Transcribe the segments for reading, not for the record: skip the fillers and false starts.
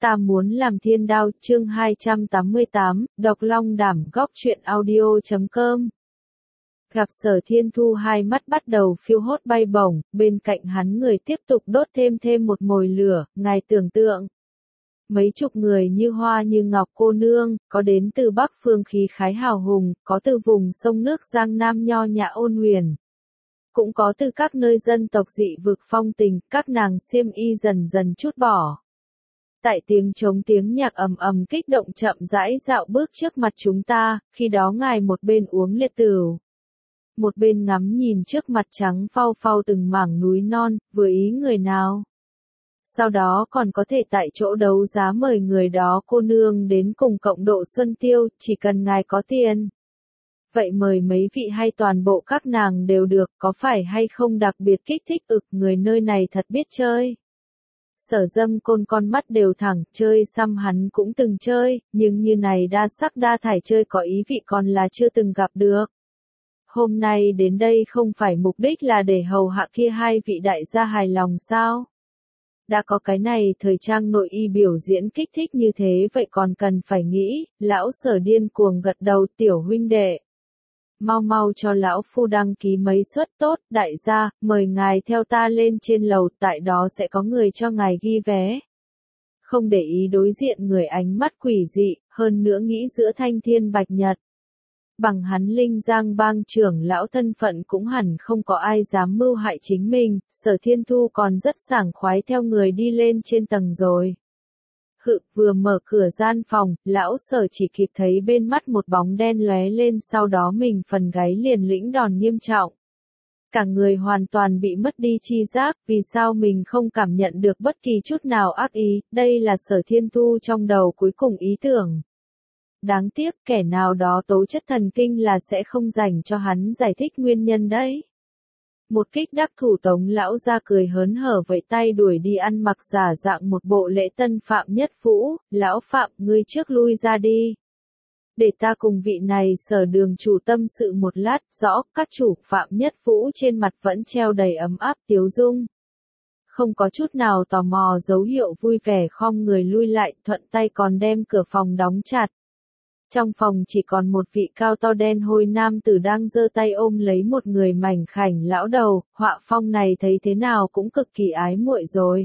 Ta muốn làm thiên đao, chương 288, đọc long đảm góc truyện audio.com. Gặp Sở Thiên Thu, hai mắt bắt đầu phiêu hốt bay bổng, bên cạnh hắn người tiếp tục đốt thêm một mồi lửa. Ngài tưởng tượng, mấy chục người như hoa như ngọc cô nương, có đến từ Bắc Phương khí khái hào hùng, có từ vùng sông nước Giang Nam nho nhã ôn huyền, cũng có từ các nơi dân tộc dị vực phong tình. Các nàng xiêm y dần dần trút bỏ, tại tiếng trống tiếng nhạc ầm ầm kích động chậm rãi dạo bước trước mặt chúng ta. Khi đó ngài một bên uống liệt tửu, một bên ngắm nhìn trước mặt trắng phau phau từng mảng núi non, vừa ý người nào, sau đó còn có thể tại chỗ đấu giá mời người đó cô nương đến cùng cộng độ xuân tiêu. Chỉ cần ngài có tiền, vậy mời mấy vị hay toàn bộ các nàng đều được. Có phải hay không đặc biệt kích thích? Người nơi này thật biết chơi. Sở Dâm Côn con mắt đều thẳng. Chơi xăm hắn cũng từng chơi, nhưng như này đa sắc đa thải chơi có ý vị còn là chưa từng gặp được. Hôm nay đến đây không phải mục đích là để hầu hạ kia hai vị đại gia hài lòng sao? Đã có cái này thời trang nội y biểu diễn kích thích như thế, vậy còn cần phải nghĩ. Lão Sở điên cuồng gật đầu. Tiểu huynh đệ, mau cho lão phu đăng ký mấy suất. Tốt, đại gia, mời ngài theo ta lên trên lầu, tại đó sẽ có người cho ngài ghi vé. Không để ý đối diện người ánh mắt quỷ dị, hơn nữa nghĩ giữa thanh thiên bạch nhật, bằng hắn Linh Giang bang trưởng lão thân phận cũng hẳn không có ai dám mưu hại chính mình. Sở Thiên Thu còn rất sảng khoái theo người đi lên trên tầng rồi. Vừa mở cửa gian phòng, lão Sở chỉ kịp thấy bên mắt một bóng đen lóe lên, sau đó mình phần gáy liền lĩnh đòn nghiêm trọng. Cả người hoàn toàn bị mất đi chi giác. Vì sao mình không cảm nhận được bất kỳ chút nào ác ý? Đây là Sở Thiên Thu trong đầu cuối cùng ý tưởng. Đáng tiếc, kẻ nào đó tố chất thần kinh là sẽ không dành cho hắn giải thích nguyên nhân đấy. Một kích đắc thủ, Tống lão ra cười hớn hở vẫy tay đuổi đi. Ăn mặc giả dạng một bộ lễ tân Phạm Nhất Vũ. Lão Phạm, ngươi trước lui ra đi, để ta cùng vị này Sở đường chủ tâm sự một lát. Rõ. Các chủ. Phạm Nhất Vũ trên mặt vẫn treo đầy ấm áp tiếu dung, không có chút nào tò mò, dấu hiệu vui vẻ khom người lui lại, thuận tay còn đem cửa phòng đóng chặt. Trong phòng chỉ còn một vị cao to đen hôi nam tử đang giơ tay ôm lấy một người mảnh khảnh lão đầu. Họa phong này thấy thế nào cũng cực kỳ ái muội rồi.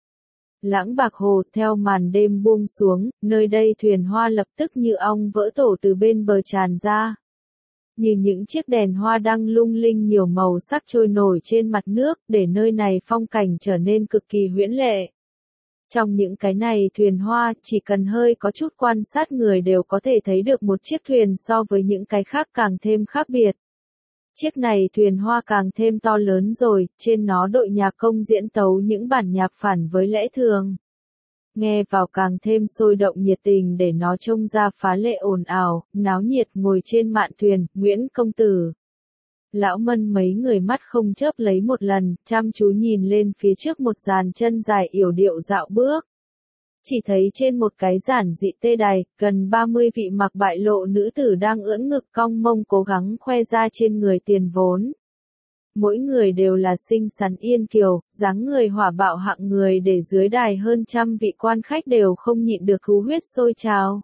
Lãng Bạc Hồ, theo màn đêm buông xuống, nơi đây thuyền hoa lập tức như ong vỡ tổ từ bên bờ tràn ra. Như những chiếc đèn hoa đăng lung linh nhiều màu sắc trôi nổi trên mặt nước, để nơi này phong cảnh trở nên cực kỳ huyễn lệ. Trong những cái này thuyền hoa, chỉ cần hơi có chút quan sát người đều có thể thấy được một chiếc thuyền so với những cái khác càng thêm khác biệt. Chiếc này thuyền hoa càng thêm to lớn rồi, trên nó đội nhạc công diễn tấu những bản nhạc phản với lẽ thường. Nghe vào càng thêm sôi động nhiệt tình, để nó trông ra phá lệ ồn ào, náo nhiệt. Ngồi trên mạn thuyền, Nguyễn công tử, Lão Mân mấy người mắt không chớp lấy một lần, chăm chú nhìn lên phía trước một dàn chân dài yểu điệu dạo bước. Chỉ thấy trên một cái giản dị tê đài, gần 30 vị mặc bại lộ nữ tử đang ưỡn ngực cong mông cố gắng khoe ra trên người tiền vốn. Mỗi người đều là xinh xắn yên kiều, dáng người hỏa bạo hạng người, để dưới đài hơn trăm vị quan khách đều không nhịn được hú huyết sôi trào.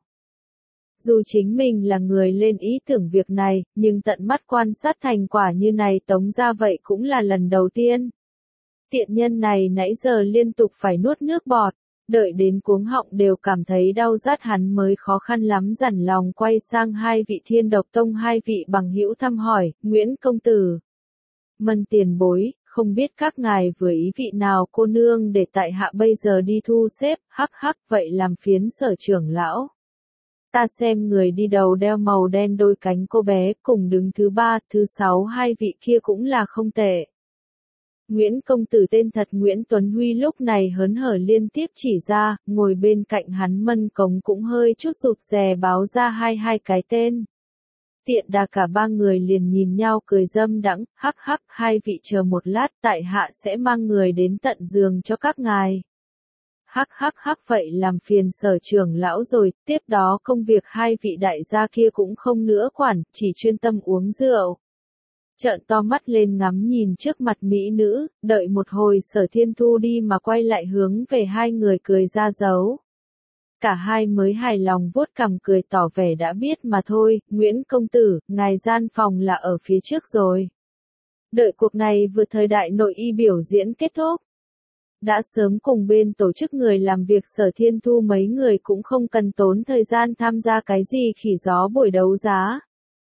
Dù chính mình là người lên ý tưởng việc này, nhưng tận mắt quan sát thành quả như này Tống ra vậy cũng là lần đầu tiên. Tiện nhân này nãy giờ liên tục phải nuốt nước bọt, đợi đến cuống họng đều cảm thấy đau rát, hắn mới khó khăn lắm dằn lòng quay sang hai vị Thiên Độc Tông hai vị bằng hữu thăm hỏi. Nguyễn công tử, Mân tiền bối, không biết các ngài vừa ý vị nào cô nương để tại hạ bây giờ đi thu xếp. Hắc, vậy làm phiến Sở trưởng lão. Ta xem người đi đầu đeo màu đen đôi cánh cô bé, cùng đứng thứ 3, thứ 6 hai vị kia cũng là không tệ. Nguyễn công tử tên thật Nguyễn Tuấn Huy lúc này hớn hở liên tiếp chỉ ra. Ngồi bên cạnh hắn Mân Cống cũng hơi chút rụt rè báo ra hai cái tên. Tiện đà cả ba người liền nhìn nhau cười dâm đãng. Hắc, hai vị chờ một lát, tại hạ sẽ mang người đến tận giường cho các ngài. Hắc, vậy làm phiền Sở trưởng lão rồi. Tiếp đó công việc hai vị đại gia kia cũng không nữa quản, chỉ chuyên tâm uống rượu. Trợn to mắt lên ngắm nhìn trước mặt mỹ nữ, đợi một hồi Sở Thiên Thu đi mà quay lại hướng về hai người cười ra dấu. Cả hai mới hài lòng vuốt cằm cười tỏ vẻ đã biết mà thôi, Nguyễn công tử, ngài gian phòng là ở phía trước rồi. Đợi cuộc này vừa thời đại nội y biểu diễn kết thúc. Đã sớm cùng bên tổ chức người làm việc Sở Thiên Thu mấy người cũng không cần tốn thời gian tham gia cái gì khỉ gió buổi đấu giá.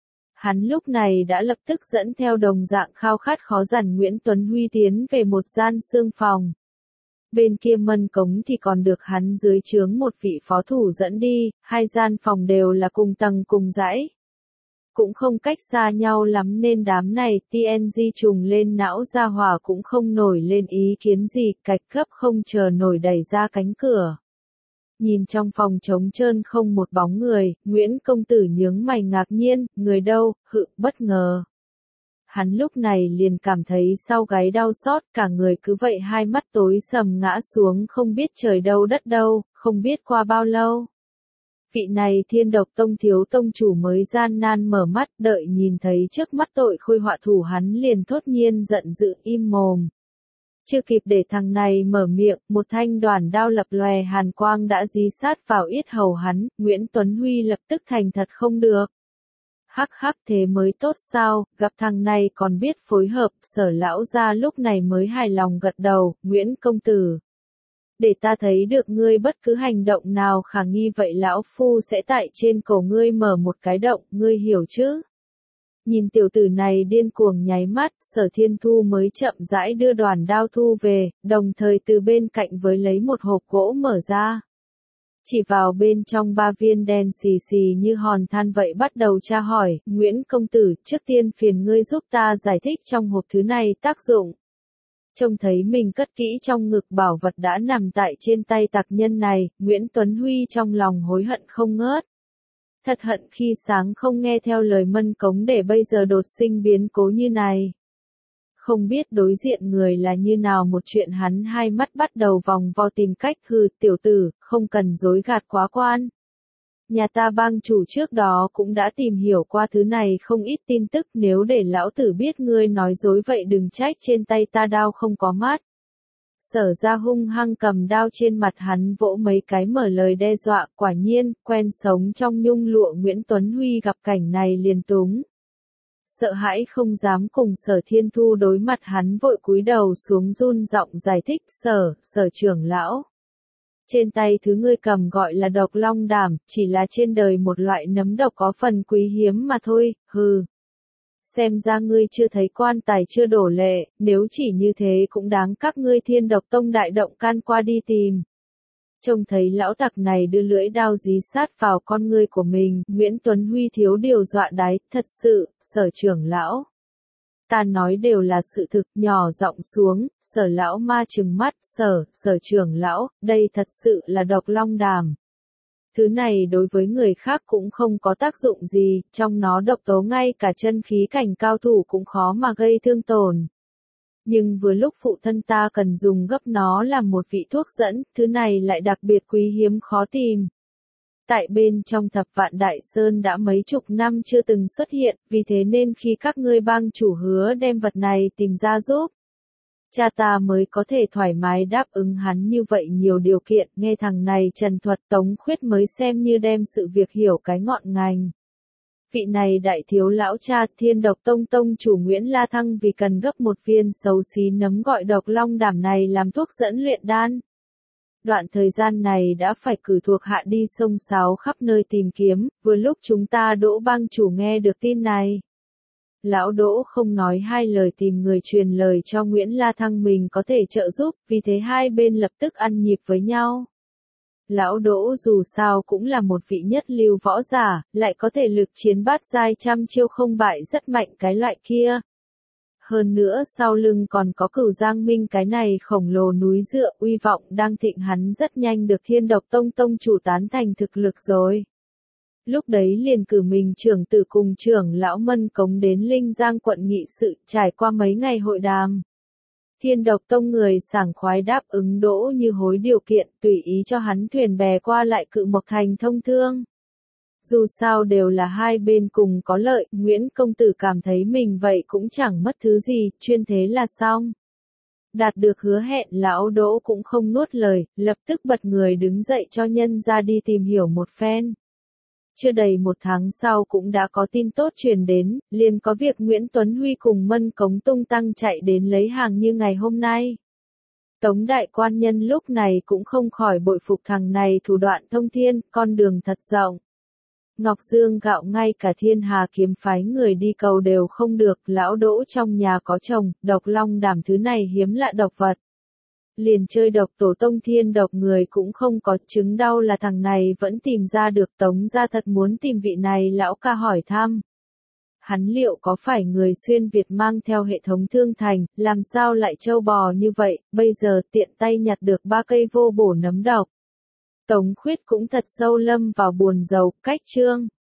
Hắn lúc này đã lập tức dẫn theo đồng dạng khao khát khó dằn Nguyễn Tuấn Huy tiến về một gian xương phòng. Bên kia Mân Cống thì còn được hắn dưới trướng một vị phó thủ dẫn đi, hai gian phòng đều là cùng tầng cùng dãy. Cũng không cách xa nhau lắm nên đám này TNG trùng lên não ra hỏa cũng không nổi lên ý kiến gì, cạch gấp không chờ nổi đẩy ra cánh cửa. Nhìn trong phòng trống trơn không một bóng người, Nguyễn công tử nhướng mày ngạc nhiên, người đâu, bất ngờ. Hắn lúc này liền cảm thấy sau gáy đau xót, cả người cứ vậy hai mắt tối sầm ngã xuống không biết trời đâu đất đâu, không biết qua bao lâu. Vị này Thiên Độc Tông thiếu tông chủ mới gian nan mở mắt, đợi nhìn thấy trước mắt tội khôi họa thủ hắn liền thốt nhiên giận dữ im mồm. Chưa kịp để thằng này mở miệng, một thanh đoàn đao lập lòe hàn quang đã dí sát vào yết hầu hắn, Nguyễn Tuấn Huy lập tức thành thật không được. Hắc hắc thế mới tốt sao, gặp thằng này còn biết phối hợp, Sở lão gia lúc này mới hài lòng gật đầu, Nguyễn công tử. Để ta thấy được ngươi bất cứ hành động nào khả nghi vậy lão phu sẽ tại trên cổ ngươi mở một cái động, ngươi hiểu chứ? Nhìn tiểu tử này điên cuồng nháy mắt, Sở Thiên Thu mới chậm rãi đưa đoàn đao thu về, đồng thời từ bên cạnh với lấy một hộp gỗ mở ra. Chỉ vào bên trong 3 viên đen xì xì như hòn than vậy bắt đầu tra hỏi, Nguyễn công tử, trước tiên phiền ngươi giúp ta giải thích trong hộp thứ này tác dụng. Trông thấy mình cất kỹ trong ngực bảo vật đã nằm tại trên tay tặc nhân này, Nguyễn Tuấn Huy trong lòng hối hận không ngớt. Thật hận khi sáng không nghe theo lời Mân Cống để bây giờ đột sinh biến cố như này. Không biết đối diện người là như nào một chuyện hắn hai mắt bắt đầu vòng vo tìm cách tiểu tử, không cần dối gạt quá quan. Nhà ta bang chủ trước đó cũng đã tìm hiểu qua thứ này không ít tin tức nếu để lão tử biết ngươi nói dối vậy đừng trách trên tay ta đao không có mát. Sở ra hung hăng cầm đao trên mặt hắn vỗ mấy cái mở lời đe dọa, quả nhiên, quen sống trong nhung lụa Nguyễn Tuấn Huy gặp cảnh này liền túng. Sợ hãi không dám cùng Sở Thiên Thu đối mặt hắn vội cúi đầu xuống run giọng giải thích sở trưởng lão. Trên tay thứ ngươi cầm gọi là độc long đảm, chỉ là trên đời một loại nấm độc có phần quý hiếm mà thôi, Xem ra ngươi chưa thấy quan tài chưa đổ lệ, nếu chỉ như thế cũng đáng các ngươi Thiên Độc Tông đại động can qua đi tìm. Trông thấy lão tặc này đưa lưỡi đao dí sát vào con ngươi của mình, Nguyễn Tuấn Huy thiếu điều dọa đáy, thật sự, Sở trưởng lão. Ta nói đều là sự thực, nhỏ giọng xuống, Sở lão ma trừng mắt, sở trưởng lão, đây thật sự là độc long đàm. Thứ này đối với người khác cũng không có tác dụng gì, trong nó độc tố ngay cả chân khí cảnh cao thủ cũng khó mà gây thương tổn. Nhưng vừa lúc phụ thân ta cần dùng gấp nó làm một vị thuốc dẫn, thứ này lại đặc biệt quý hiếm khó tìm. Tại bên trong Thập Vạn Đại Sơn đã mấy chục năm chưa từng xuất hiện, vì thế nên khi các ngươi bang chủ hứa đem vật này tìm ra giúp, cha ta mới có thể thoải mái đáp ứng hắn như vậy nhiều điều kiện, nghe thằng này trần thuật Tống Khuyết mới xem như đem sự việc hiểu cái ngọn ngành. Vị này đại thiếu lão cha Thiên Độc Tông tông chủ Nguyễn La Thăng vì cần gấp một viên xấu xí nấm gọi độc long đảm này làm thuốc dẫn luyện đan. Đoạn thời gian này đã phải cử thuộc hạ đi sông sáo khắp nơi tìm kiếm, vừa lúc chúng ta Đỗ bang chủ nghe được tin này. Lão Đỗ không nói hai lời tìm người truyền lời cho Nguyễn La Thăng mình có thể trợ giúp, vì thế hai bên lập tức ăn nhịp với nhau. Lão Đỗ dù sao cũng là một vị nhất lưu võ giả, lại có thể lực chiến bát giai trăm chiêu không bại rất mạnh cái loại kia. Hơn nữa sau lưng còn có Cửu Giang Minh cái này khổng lồ núi dựa uy vọng đang thịnh hắn rất nhanh được Thiên Độc Tông tông chủ tán thành thực lực rồi. Lúc đấy liền cử mình trưởng tử cùng trưởng lão Mân Cống đến Linh Giang quận nghị sự trải qua mấy ngày hội đàm. Thiên Độc Tông người sảng khoái đáp ứng Đỗ Như Hối điều kiện tùy ý cho hắn thuyền bè qua lại Cự Mộc Thành thông thương. Dù sao đều là hai bên cùng có lợi, Nguyễn công tử cảm thấy mình vậy cũng chẳng mất thứ gì, chuyên thế là xong. Đạt được hứa hẹn lão Đỗ cũng không nuốt lời, lập tức bật người đứng dậy cho nhân ra đi tìm hiểu một phen. Chưa đầy một tháng sau cũng đã có tin tốt truyền đến, liền có việc Nguyễn Tuấn Huy cùng Mân Cống tung tăng chạy đến lấy hàng như ngày hôm nay. Tống đại quan nhân lúc này cũng không khỏi bội phục thằng này thủ đoạn thông thiên, con đường thật rộng. Ngọc Dương gạo ngay cả Thiên Hà kiếm phái người đi cầu đều không được, lão Đỗ trong nhà có chồng, độc long đảm thứ này hiếm lạ độc vật. Liền chơi độc tổ tông thiên độc người cũng không có, chứng đau là thằng này vẫn tìm ra được. Tống gia thật muốn tìm vị này lão ca hỏi thăm. Hắn liệu có phải người xuyên Việt mang theo hệ thống thương thành, làm sao lại trâu bò như vậy, bây giờ tiện tay nhặt được 3 cây vô bổ nấm độc. Tống Khuyết cũng thật sâu lâm vào buồn rầu, cách chương.